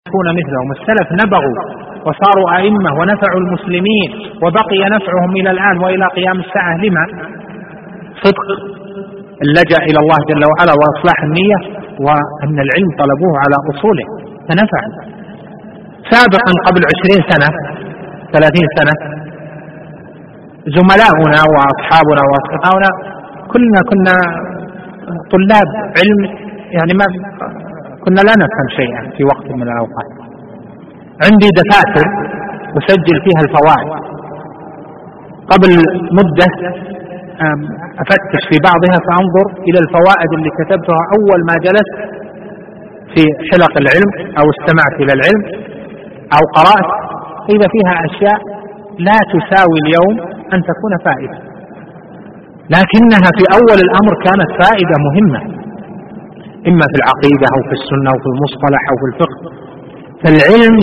يكون مثلهم. السلف نبغوا وصاروا أئمة ونفعوا المسلمين وبقي نفعهم إلى الآن وإلى قيام الساعة. لما؟ صدق اللجأ إلى الله جل وعلا وإصلاح النية، وأن العلم طلبوه على أصوله فنفع. سابقا قبل 20 سنة 30 سنة زملاؤنا وأصحابنا وأصدقاؤنا كنا طلاب علم، يعني ما كنا لا نفهم شيئا في وقت من الأوقات. عندي دفاتر أسجل فيها الفوائد، قبل مدة أفتش في بعضها فأنظر إلى الفوائد اللي كتبتها أول ما جلست في حلق العلم أو استمعت إلى العلم أو قرأت، إذا فيها أشياء لا تساوي اليوم أن تكون فائدة، لكنها في أول الأمر كانت فائدة مهمة، إما في العقيدة أو في السنة أو في المصطلح أو في الفقه. فالعلم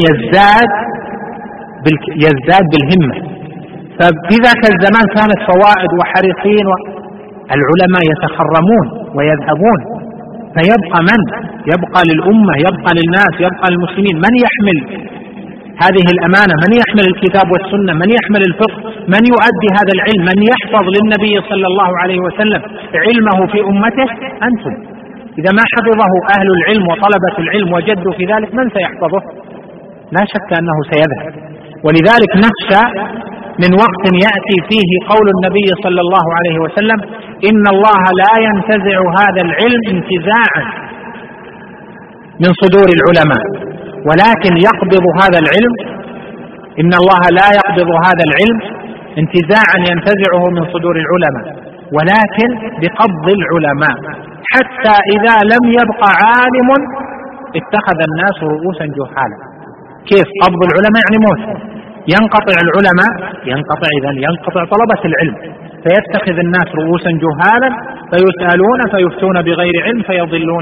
يزداد بالهمة. ففي ذاك الزمان كانت فوائد وحريصين، العلماء يتخرمون ويذهبون، فيبقى من يبقى للأمة، يبقى للناس، يبقى للمسلمين من يحمل هذه الأمانة، من يحمل الكتاب والسنة، من يحمل الفقه، من يؤدي هذا العلم، من يحفظ للنبي صلى الله عليه وسلم علمه في أمته. أنتم. إذا ما حفظه أهل العلم وطلبة العلم وجدوا في ذلك، من سيحفظه؟ لا شك أنه سيذهب. ولذلك نخشى من وقت يأتي فيه قول النبي صلى الله عليه وسلم: إن الله لا ينتزع هذا العلم انتزاعا من صدور العلماء، ولكن يقبض هذا العلم. إن الله لا يقبض هذا العلم انتزاعا ينتزعه من صدور العلماء، ولكن بقبض العلماء، حتى إذا لم يبق عالم اتخذ الناس رؤوسا جهالا. كيف قبض العلماء؟ يعني موت، ينقطع العلماء، ينقطع طلبة العلم، فيتخذ الناس رؤوسا جهالا فيسألون فيفتون بغير علم فيضلون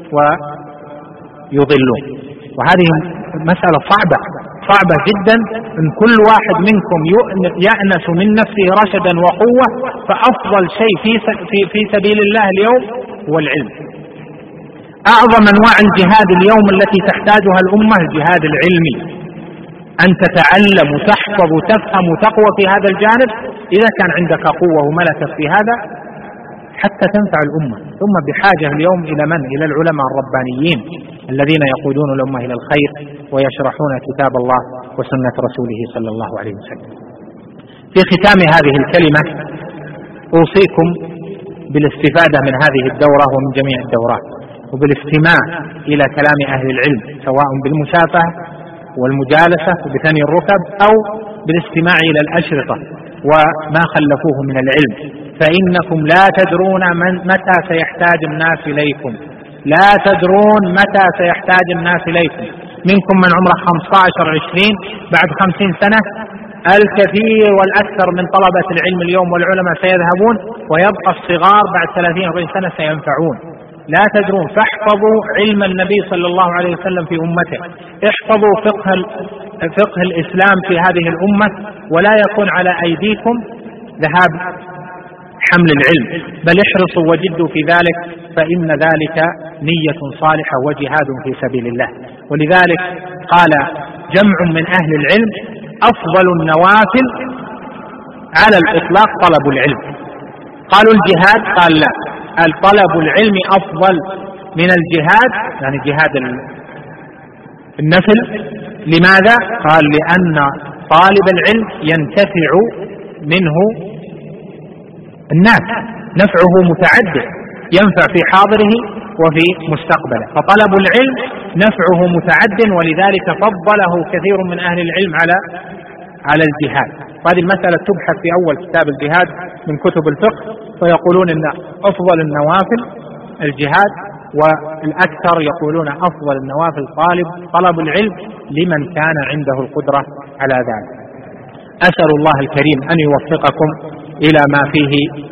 ويضلون. وهذه مسألة صعبة جدا. إن كل واحد منكم يأنس من نفسه رشدا وقوة، فأفضل شيء في سبيل الله اليوم هو العلم. أعظم أنواع الجهاد اليوم التي تحتاجها الأمة الجهاد العلمي، أن تتعلم وتحفظ وتفهم وتقوى في هذا الجانب. إذا كان عندك قوة وملكة في هذا حتى تنفع الأمة. ثم بحاجة اليوم إلى من؟ إلى العلماء الربانيين الذين يقودون الأمة إلى الخير ويشرحون كتاب الله وسنة رسوله صلى الله عليه وسلم. في ختام هذه الكلمة أوصيكم بالاستفادة من هذه الدورة ومن جميع الدورات، وبالاستماع إلى كلام أهل العلم، سواء بالمشافهة والمجالسة وبثني الركب، أو بالاستماع إلى الأشرطة وما خلفوه من العلم، فإنكم لا تدرون متى سيحتاج الناس إليكم. لا تدرون متى سيحتاج الناس إليكم. منكم من عمره 15-20، بعد 50 سنة الكثير والأكثر من طلبة العلم اليوم والعلماء سيذهبون، ويبقى الصغار بعد 30-40 سنة سينفعون. لا تدرون. فاحفظوا علم النبي صلى الله عليه وسلم في أمته، احفظوا فقه الإسلام في هذه الأمة، ولا يكون على أيديكم ذهاب حمل العلم، بل احرصوا وجدوا في ذلك، فإن ذلك نية صالحة وجهاد في سبيل الله. ولذلك قال جمع من أهل العلم: أفضل النوافل على الإطلاق طلب العلم. قالوا الجهاد؟ قال لا، طلب العلم أفضل من الجهاد، يعني جهاد النفل. لماذا؟ قال لأن طالب العلم ينتفع منه الناس، نفعه متعدد، ينفع في حاضره وفي مستقبله، فطلب العلم نفعه متعد، ولذلك فضله كثير من أهل العلم على الجهاد. هذه المسألة تبحث في أول كتاب الجهاد من كتب الفقه، فيقولون إن أفضل النوافل الجهاد، والأكثر يقولون أفضل النوافل طلب العلم لمن كان عنده القدرة على ذلك. أسأل الله الكريم أن يوفقكم إلى ما فيه